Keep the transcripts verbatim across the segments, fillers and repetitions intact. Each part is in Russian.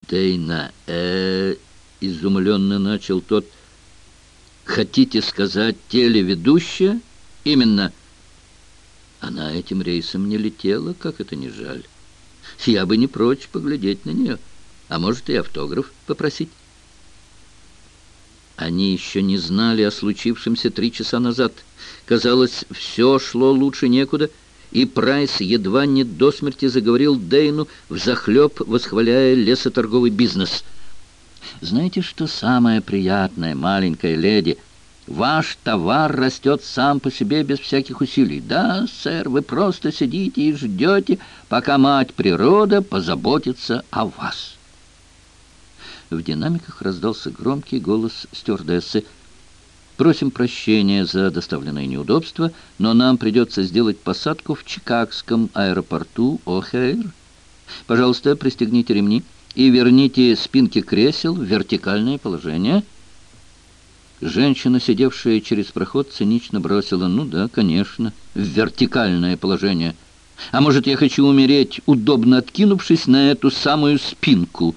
Дейна, э, изумленно начал тот. Хотите сказать, телеведущая? Именно. Она этим рейсом не летела, как это не жаль. Я бы не прочь поглядеть на нее, а может и автограф попросить. Они еще не знали о случившемся три часа назад. Казалось, все шло лучше некуда, и Прайс едва не до смерти заговорил Дейну, взахлеб восхваляя лесоторговый бизнес. «Знаете, что самое приятное, маленькая леди? Ваш товар растет сам по себе без всяких усилий. Да, сэр, вы просто сидите и ждете, пока мать природа позаботится о вас». В динамиках раздался громкий голос стюардессы. «Просим прощения за доставленное неудобство, но нам придется сделать посадку в чикагском аэропорту О'Хейр. Пожалуйста, пристегните ремни и верните спинки кресел в вертикальное положение». Женщина, сидевшая через проход, цинично бросила: «Ну да, конечно, в вертикальное положение. А может, я хочу умереть, удобно откинувшись на эту самую спинку?»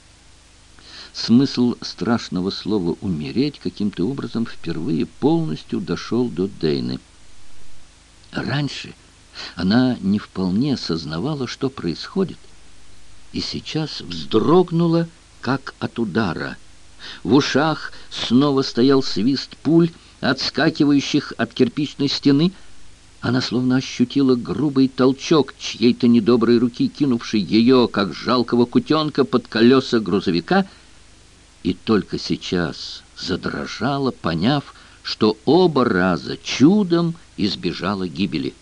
Смысл страшного слова «умереть» каким-то образом впервые полностью дошел до Дейны. Раньше она не вполне сознавала, что происходит, и сейчас вздрогнула, как от удара. В ушах снова стоял свист пуль, отскакивающих от кирпичной стены. Она словно ощутила грубый толчок чьей-то недоброй руки, кинувшей ее, как жалкого кутенка, под колеса грузовика, и только сейчас задрожала, поняв, что оба раза чудом избежала гибели.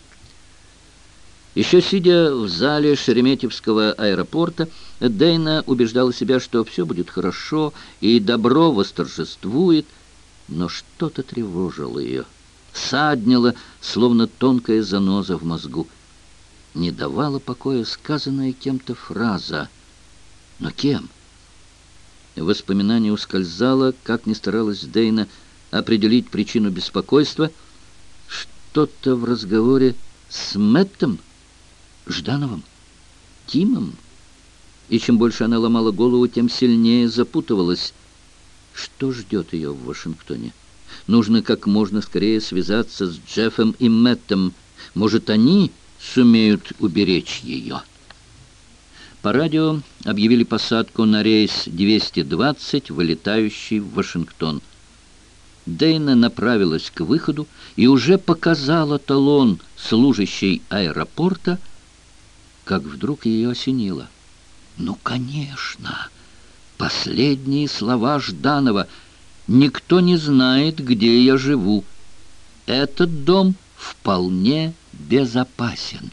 Еще сидя в зале Шереметьевского аэропорта, Дейна убеждала себя, что все будет хорошо и добро восторжествует, но что-то тревожило ее, саднило, словно тонкая заноза в мозгу. Не давала покоя сказанная кем-то фраза. Но кем? Воспоминание ускользало, как ни старалась Дейна определить причину беспокойства. Что-то в разговоре с Мэттом, Ждановым, Тимом. И чем больше она ломала голову, тем сильнее запутывалась. Что ждет ее в Вашингтоне? Нужно как можно скорее связаться с Джеффом и Мэттом. Может, они сумеют уберечь ее? По радио объявили посадку на рейс двести двадцать, вылетающий в Вашингтон. Дейна направилась к выходу и уже показала талон служащей аэропорта, как вдруг ее осенило. Ну, конечно, последние слова Жданова: «Никто не знает, где я живу. Этот дом вполне безопасен».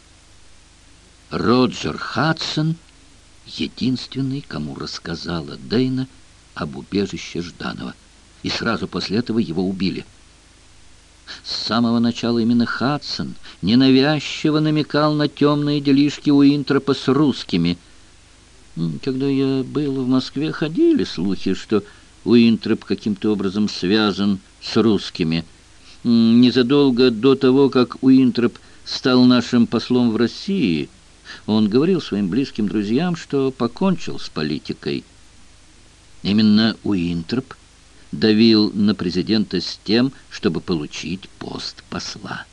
Роджер Хадсон — единственный, кому рассказала Дейна об убежище Жданова. И сразу после этого его убили. С самого начала именно Хадсон ненавязчиво намекал на темные делишки Уинтропа с русскими. Когда я был в Москве, ходили слухи, что Уинтроп каким-то образом связан с русскими. Незадолго до того, как Уинтроп стал нашим послом в России, он говорил своим близким друзьям, что покончил с политикой. Именно Уинтроп давил на президента с тем, чтобы получить пост посла.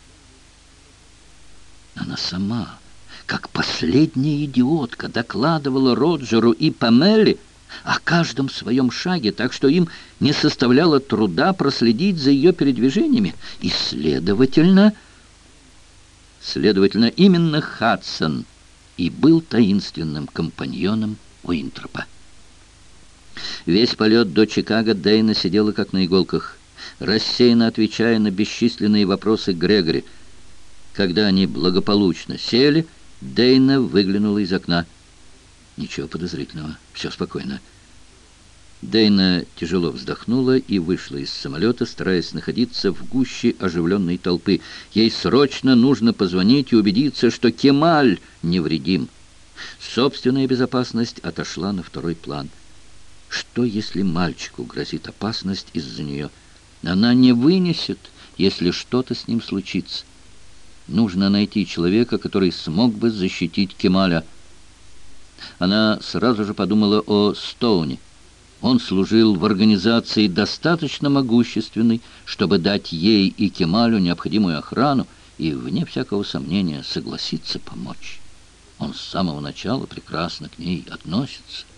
Она сама, как последняя идиотка, докладывала Роджеру и Памеле о каждом своем шаге, так что им не составляло труда проследить за ее передвижениями. И, следовательно, следовательно, именно Хадсон и был таинственным компаньоном Уинтропа. Весь полет до Чикаго Дейна сидела как на иголках, рассеянно отвечая на бесчисленные вопросы Грегори. Когда они благополучно сели, Дейна выглянула из окна. Ничего подозрительного, все спокойно. Дейна тяжело вздохнула и вышла из самолета, стараясь находиться в гуще оживленной толпы. Ей срочно нужно позвонить и убедиться, что Кемаль невредим. Собственная безопасность отошла на второй план. Что, если мальчику грозит опасность из-за нее? Она не вынесет, если что-то с ним случится. Нужно найти человека, который смог бы защитить Кемаля. Она сразу же подумала о Стоуне. Он служил в организации достаточно могущественной, чтобы дать ей и Кемалю необходимую охрану, и, вне всякого сомнения, согласиться помочь. Он с самого начала прекрасно к ней относится.